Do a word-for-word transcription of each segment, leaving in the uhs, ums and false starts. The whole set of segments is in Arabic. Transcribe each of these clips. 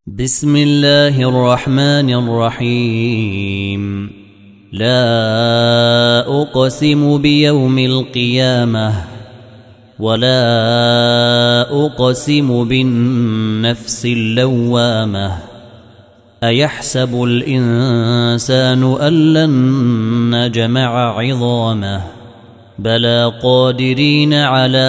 بسم الله الرحمن الرحيم. لا أقسم بيوم القيامة ولا أقسم بالنفس اللوامة. أيحسب الإنسان أن لن نجمع عظامه بلى قادرين على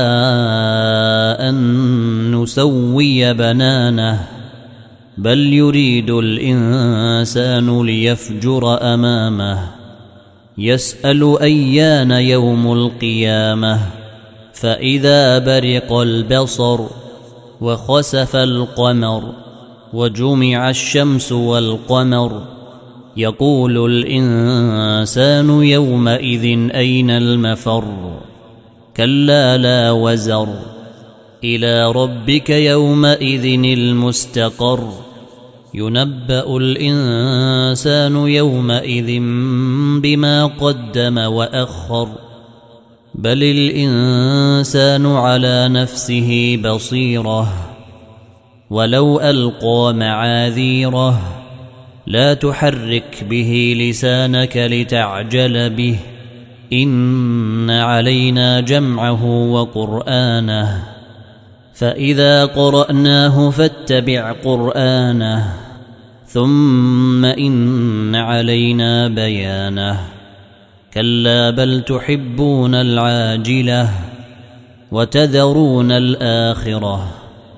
أن نسوي بنانه بل يريد الإنسان ليفجر أمامه يسأل أيان يوم القيامة فإذا برق البصر وخسف القمر وجمع الشمس والقمر يقول الإنسان يومئذ أين المفر كلا لا وزر إلى ربك يومئذ المستقر ينبأ الإنسان يومئذ بما قدم وأخر بل الإنسان على نفسه بصيرة ولو ألقى معاذيره لا تحرك به لسانك لتعجل به إن علينا جمعه وقرآنه فإذا قرأناه فاتبع قرآنه ثم إن علينا بيانه كلا بل تحبون العاجلة وتذرون الآخرة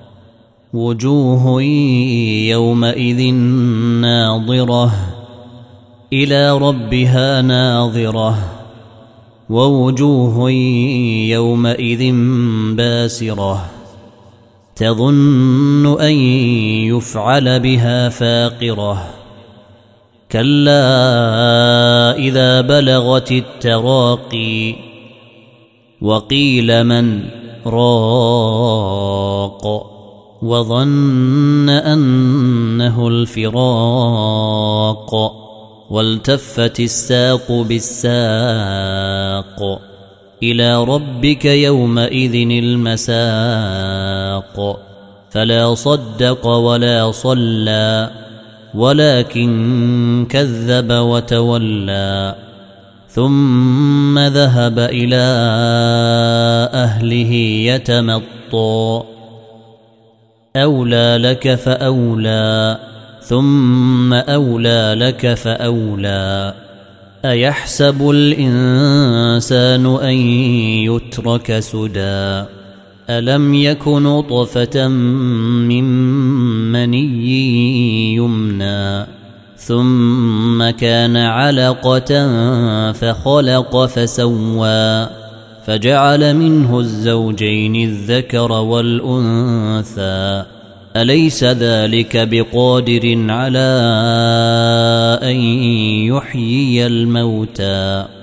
وجوه يومئذ ناظرة إلى ربها ناظرة ووجوه يومئذ باسرة تظن أن يفعل بها فاقرة كلا إذا بلغت التراقي وقيل من راق وظن أنه الفراق والتفت الساق بالساق إلى ربك يومئذ المساق فلا صدق ولا صلى ولكن كذب وتولى ثم ذهب إلى أهله يتمطى أولى لك فأولى ثم أولى لك فأولى أيحسب الإنسان أن يترك سدى ألم يكن نطفة من مني يمنى ثم كان علقة فخلق فسوى فجعل منه الزوجين الذكر والأنثى أليس ذلك بقادر على أن يحيي الموتى